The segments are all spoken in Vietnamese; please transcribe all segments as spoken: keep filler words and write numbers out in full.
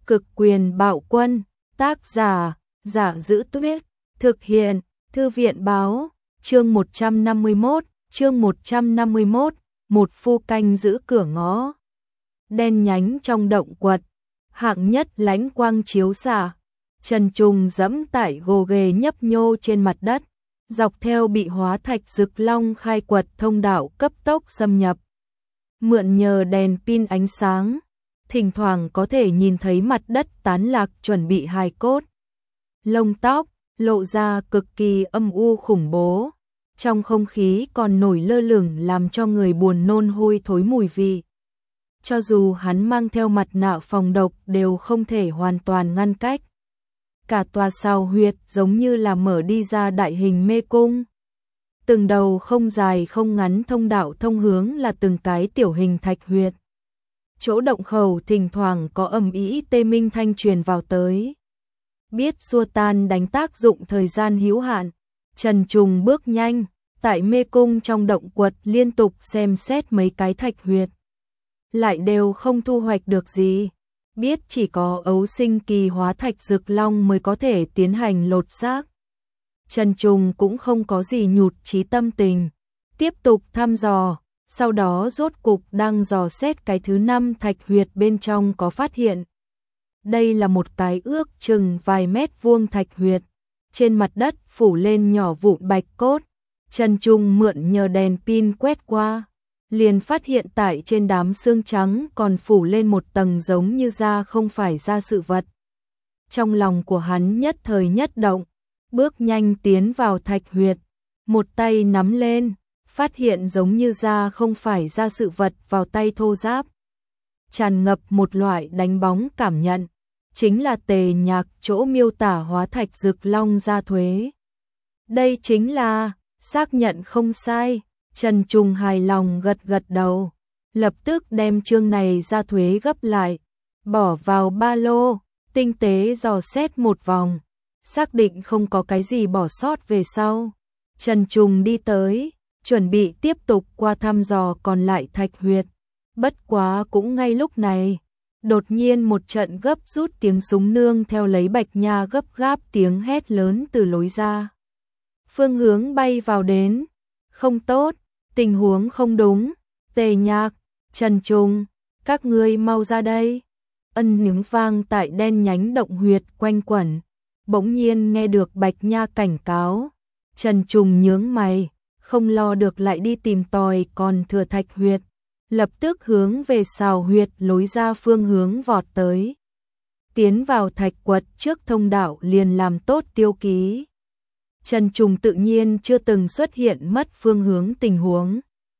Cực quyền bạo quân, tác giả, Giả Giữ Tuyết, thực hiện, Thư viện báo, chương một trăm năm mươi mốt, chương một trăm năm mươi mốt, một phu canh giữ cửa ngõ. Đen nhánh trong động quật, hạng nhất lánh quang chiếu xạ, Trần Trùng dẫm tại gồ ghề nhấp nhô trên mặt đất, dọc theo bị hóa thạch rực long khai quật thông đạo cấp tốc xâm nhập. Mượn nhờ đèn pin ánh sáng, thỉnh thoảng có thể nhìn thấy mặt đất tán lạc chuẩn bị hài cốt. Lông tóc lộ ra cực kỳ âm u khủng bố, trong không khí còn nổi lơ lửng làm cho người buồn nôn hôi thối mùi vị. Cho dù hắn mang theo mặt nạ phòng độc đều không thể hoàn toàn ngăn cách. Cả tòa sao huyệt giống như là mở đi ra đại hình mê cung. Từng đầu không dài không ngắn thông đạo thông hướng là từng cái tiểu hình thạch huyệt. Chỗ động khẩu thỉnh thoảng có ầm ĩ tê minh thanh truyền vào tới. Biết xua tan đánh tác dụng thời gian hữu hạn, Trần Trùng bước nhanh, tại mê cung trong động quật liên tục xem xét mấy cái thạch huyệt. Lại đều không thu hoạch được gì. Biết chỉ có ấu sinh kỳ hóa thạch rực long mới có thể tiến hành lột xác. Trần Trùng cũng không có gì nhụt chí tâm tình, tiếp tục thăm dò, sau đó rốt cục đang dò xét cái thứ năm thạch huyệt bên trong có phát hiện. Đây là một cái ước chừng vài mét vuông thạch huyệt, trên mặt đất phủ lên nhỏ vụn bạch cốt. Trần Trùng mượn nhờ đèn pin quét qua, liền phát hiện tại trên đám xương trắng còn phủ lên một tầng giống như da không phải da sự vật. Trong lòng của hắn nhất thời nhất động, bước nhanh tiến vào thạch huyệt, một tay nắm lên, phát hiện giống như da không phải da sự vật vào tay thô ráp. Tràn ngập một loại đánh bóng cảm nhận, chính là Tề Nhạc chỗ miêu tả hóa thạch rực long gia thuế. Đây chính là, xác nhận không sai. Trần Trùng hài lòng gật gật đầu, lập tức đem chương này ra thuế gấp lại, bỏ vào ba lô, tinh tế dò xét một vòng, xác định không có cái gì bỏ sót về sau. Trần Trùng đi tới, chuẩn bị tiếp tục qua thăm dò còn lại thạch huyệt. Bất quá cũng ngay lúc này, đột nhiên một trận gấp rút tiếng súng nương theo lấy Bạch Nha gấp gáp tiếng hét lớn từ lối ra. Phương hướng bay vào đến, không tốt. Tình huống không đúng, Tề Nhạc, Trần Trùng, các ngươi mau ra đây. Ân những vang tại đen nhánh động huyệt quanh quẩn, bỗng nhiên nghe được Bạch Nha cảnh cáo. Trần Trùng nhướng mày, không lo được lại đi tìm tòi còn thừa thạch huyệt, lập tức hướng về sào huyệt lối ra phương hướng vọt tới. Tiến vào thạch quật trước thông đạo liền làm tốt tiêu ký. Trần Trùng tự nhiên chưa từng xuất hiện mất phương hướng tình huống.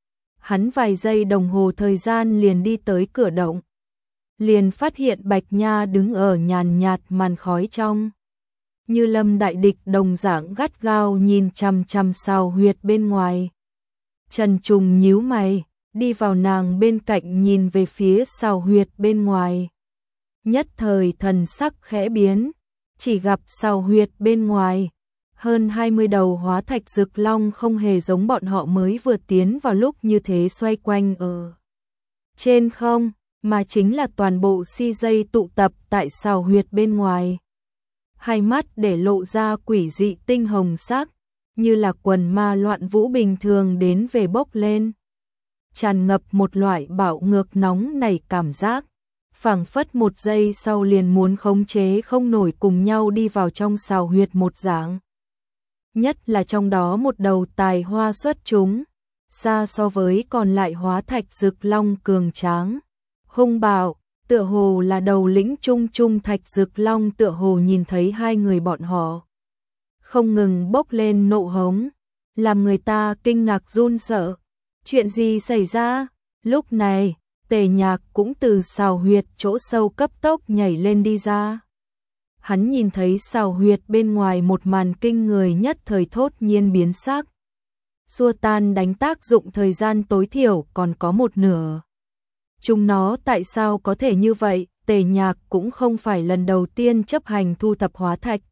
Hắn vài giây đồng hồ thời gian liền đi tới cửa động. Liền phát hiện Bạch Nha đứng ở nhàn nhạt màn khói trong. Như lâm đại địch đồng dạng gắt gao nhìn chằm chằm sào huyệt bên ngoài. Trần Trùng nhíu mày, đi vào nàng bên cạnh nhìn về phía sào huyệt bên ngoài. Nhất thời thần sắc khẽ biến, chỉ gặp sào huyệt bên ngoài. Hơn hai mươi đầu hóa thạch rực long không hề giống bọn họ mới vừa tiến vào lúc như thế xoay quanh ở trên không, mà chính là toàn bộ si dây tụ tập tại sào huyệt bên ngoài. Hai mắt để lộ ra quỷ dị tinh hồng sắc, như là quần ma loạn vũ bình thường đến về bốc lên. Tràn ngập một loại bạo ngược nóng nảy cảm giác, phảng phất một giây sau liền muốn khống chế không nổi cùng nhau đi vào trong sào huyệt một dạng. Nhất là trong đó một đầu tài hoa xuất chúng, xa so với còn lại hóa thạch rực long cường tráng, hung bạo, tựa hồ là đầu lĩnh trung trung thạch rực long tựa hồ nhìn thấy hai người bọn họ. Không ngừng bốc lên nộ hống, làm người ta kinh ngạc run sợ. Chuyện gì xảy ra? Lúc này, Tề Nhạc cũng từ sào huyệt chỗ sâu cấp tốc nhảy lên đi ra. Hắn nhìn thấy sào huyệt bên ngoài một màn kinh người nhất thời thốt nhiên biến sắc. Xua tan đánh tác dụng thời gian tối thiểu còn có một nửa. Chúng nó tại sao có thể như vậy? Tề Nhạc cũng không phải lần đầu tiên chấp hành thu thập hóa thạch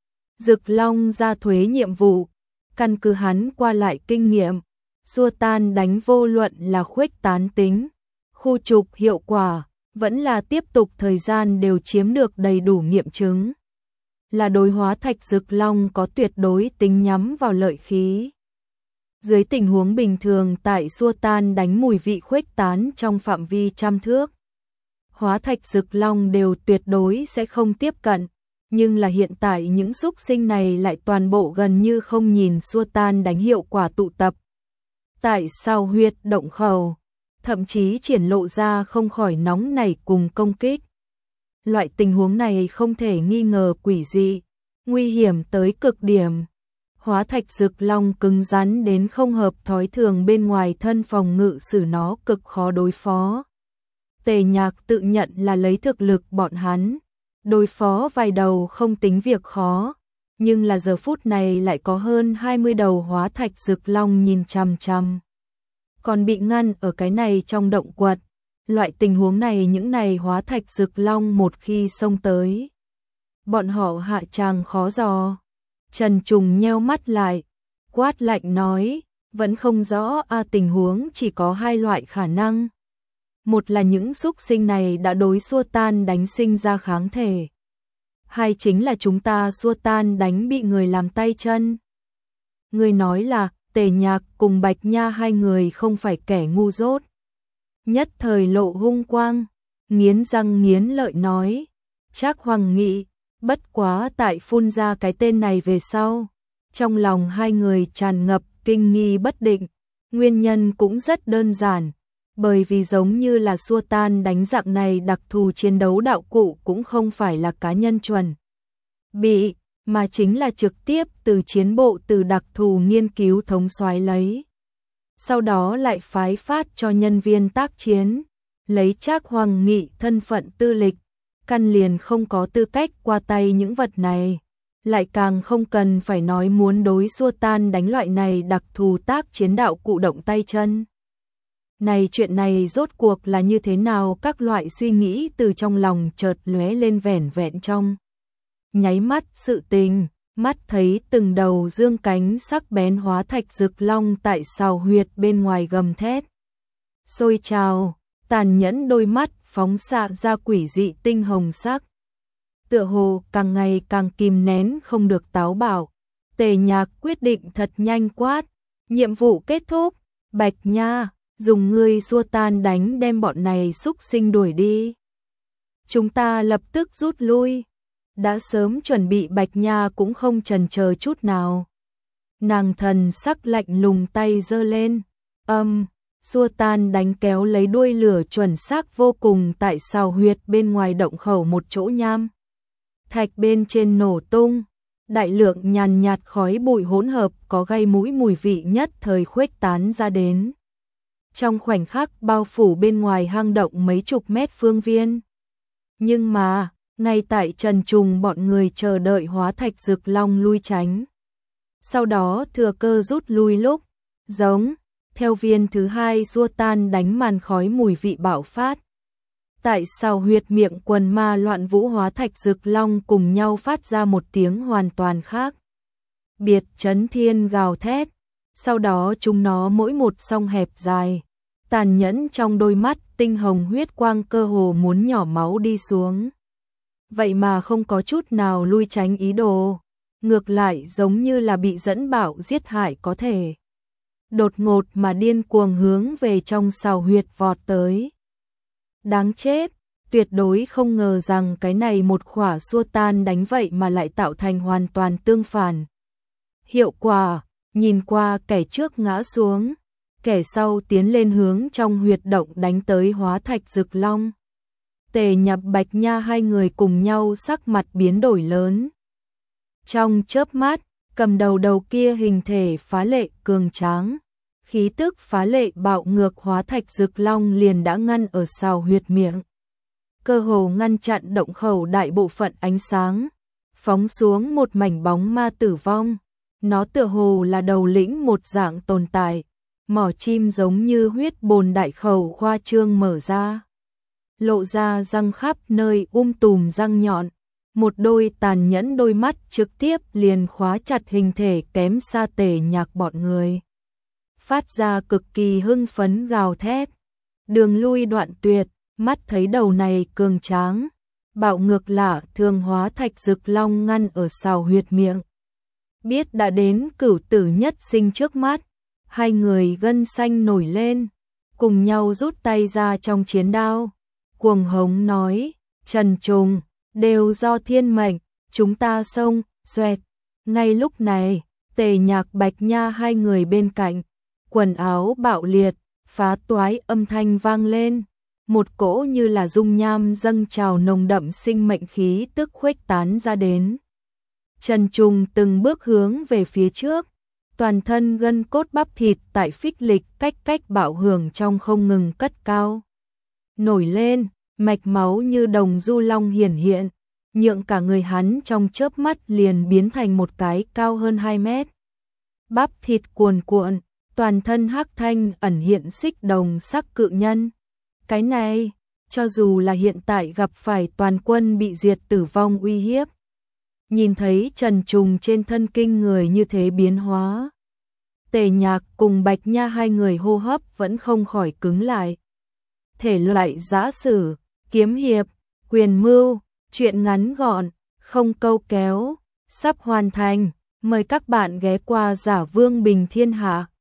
rực long ra thuế nhiệm vụ. Căn cứ hắn qua lại kinh nghiệm, xua tan đánh vô luận là khuếch tán tính, khu trục hiệu quả, vẫn là tiếp tục thời gian đều chiếm được đầy đủ nghiệm chứng. Là đối hóa thạch Dực Long có tuyệt đối tính nhắm vào lợi khí. Dưới tình huống bình thường tại xua tan đánh mùi vị khuếch tán trong phạm vi trăm thước, hóa thạch Dực Long đều tuyệt đối sẽ không tiếp cận, nhưng là hiện tại những xúc sinh này lại toàn bộ gần như không nhìn xua tan đánh hiệu quả tụ tập. Tại sao huyệt động khẩu, thậm chí triển lộ ra không khỏi nóng nảy cùng công kích. Loại tình huống này không thể nghi ngờ quỷ dị, nguy hiểm tới cực điểm. Hóa thạch Dực Long cứng rắn đến không hợp thói thường, bên ngoài thân phòng ngự sử nó cực khó đối phó. Tề Nhạc tự nhận là lấy thực lực bọn hắn, đối phó vài đầu không tính việc khó, nhưng là giờ phút này lại có hơn hai mươi đầu hóa thạch Dực Long nhìn chằm chằm. Còn bị ngăn ở cái này trong động quật. Loại tình huống này những này hóa thạch Dực Long một khi xông tới, bọn họ hạ tràng khó dò. Trần Trùng nheo mắt lại, quát lạnh nói, vẫn không rõ a à, tình huống chỉ có hai loại khả năng. Một là những xúc sinh này đã đối xua tan đánh sinh ra kháng thể. Hai chính là chúng ta xua tan đánh bị người làm tay chân. Người nói là Tề Nhạc cùng Bạch Nha hai người không phải kẻ ngu dốt. Nhất thời lộ hung quang, nghiến răng nghiến lợi nói, Trác Hoàng Nghị, bất quá tại phun ra cái tên này về sau. Trong lòng hai người tràn ngập kinh nghi bất định, nguyên nhân cũng rất đơn giản, bởi vì giống như là xua tan đánh dạng này đặc thù chiến đấu đạo cụ cũng không phải là cá nhân chuẩn bị, mà chính là trực tiếp từ chiến bộ từ đặc thù nghiên cứu thống soái lấy. Sau đó lại phái phát cho nhân viên tác chiến, lấy Trác Hoàng Nghị thân phận tư lịch, căn liền không có tư cách qua tay những vật này, lại càng không cần phải nói muốn đối xua tan đánh loại này đặc thù tác chiến đạo cụ động tay chân. Này chuyện này rốt cuộc là như thế nào, các loại suy nghĩ từ trong lòng chợt lóe lên vẻn vẹn trong. Nháy mắt sự tình, mắt thấy từng đầu dương cánh sắc bén hóa thạch Dực Long tại sào huyệt bên ngoài gầm thét. Sôi trào, tàn nhẫn đôi mắt phóng xạ ra quỷ dị tinh hồng sắc. Tựa hồ càng ngày càng kìm nén không được táo bạo. Tề Nhạc quyết định thật nhanh quát, nhiệm vụ kết thúc, Bạch Nha, dùng ngươi xua tan đánh đem bọn này xúc sinh đuổi đi. Chúng ta lập tức rút lui. Đã sớm chuẩn bị Bạch Nha cũng không chần chờ chút nào. Nàng thần sắc lạnh lùng tay giơ lên, âm, xua tan đánh kéo lấy đuôi lửa chuẩn xác vô cùng tại sào huyệt bên ngoài động khẩu một chỗ nham. Thạch bên trên nổ tung, đại lượng nhàn nhạt khói bụi hỗn hợp có gây mũi mùi vị nhất thời khuếch tán ra đến. Trong khoảnh khắc bao phủ bên ngoài hang động mấy chục mét phương viên. Nhưng mà, ngay tại Trần Trùng bọn người chờ đợi hóa thạch Dực Long lui tránh. Sau đó thừa cơ rút lui lúc, giống, theo viên thứ hai xua tan đánh màn khói mùi vị bạo phát. Tại sao huyệt miệng quần ma loạn vũ hóa thạch Dực Long cùng nhau phát ra một tiếng hoàn toàn khác. Biệt chấn thiên gào thét, sau đó chúng nó mỗi một song hẹp dài, tàn nhẫn trong đôi mắt tinh hồng huyết quang cơ hồ muốn nhỏ máu đi xuống. Vậy mà không có chút nào lui tránh ý đồ, ngược lại giống như là bị dẫn bảo giết hại có thể. Đột ngột mà điên cuồng hướng về trong sào huyệt vọt tới. Đáng chết, tuyệt đối không ngờ rằng cái này một khỏa xua tan đánh vậy mà lại tạo thành hoàn toàn tương phản. Hiệu quả, nhìn qua kẻ trước ngã xuống, kẻ sau tiến lên hướng trong huyệt động đánh tới hóa thạch Dực Long. Tề Nhập Bạch Nha hai người cùng nhau sắc mặt biến đổi lớn. Trong chớp mắt, cầm đầu đầu kia hình thể phá lệ cường tráng, khí tức phá lệ bạo ngược hóa thạch Dực Long liền đã ngăn ở sào huyệt miệng. Cơ hồ ngăn chặn động khẩu đại bộ phận ánh sáng, phóng xuống một mảnh bóng ma tử vong. Nó tựa hồ là đầu lĩnh một dạng tồn tại, mỏ chim giống như huyết bồn đại khẩu khoa trương mở ra. Lộ ra răng khắp nơi um tùm răng nhọn, một đôi tàn nhẫn đôi mắt trực tiếp liền khóa chặt hình thể kém xa Tề Nhạc bọn người. Phát ra cực kỳ hưng phấn gào thét, đường lui đoạn tuyệt, mắt thấy đầu này cường tráng, bạo ngược lạ thường hóa thạch rực long ngăn ở sào huyệt miệng. Biết đã đến cửu tử nhất sinh trước mắt, hai người gân xanh nổi lên, cùng nhau rút tay ra trong chiến đao. Cuồng hống nói, Trần Trùng, đều do thiên mệnh, chúng ta xông, xoẹt. Ngay lúc này, Tề Nhạc Bạch Nha hai người bên cạnh, quần áo bạo liệt, phá toái âm thanh vang lên, một cỗ như là dung nham dâng trào nồng đậm sinh mệnh khí tức khuếch tán ra đến. Trần Trùng từng bước hướng về phía trước, toàn thân gân cốt bắp thịt tại phích lịch cách cách bạo hưởng trong không ngừng cất cao. Nổi lên, mạch máu như đồng du long hiển hiện, nhượng cả người hắn trong chớp mắt liền biến thành một cái cao hơn hai mét. Bắp thịt cuồn cuộn, toàn thân hắc thanh ẩn hiện xích đồng sắc cự nhân. Cái này, cho dù là hiện tại gặp phải toàn quân bị diệt tử vong uy hiếp. Nhìn thấy Trần Trùng trên thân kinh người như thế biến hóa, Tề Nhạc cùng Bạch Nha hai người hô hấp vẫn không khỏi cứng lại. Thể loại giã sử, kiếm hiệp, quyền mưu, truyện ngắn gọn, không câu kéo, sắp hoàn thành. Mời các bạn ghé qua Giả Vương Bình Thiên Hạ.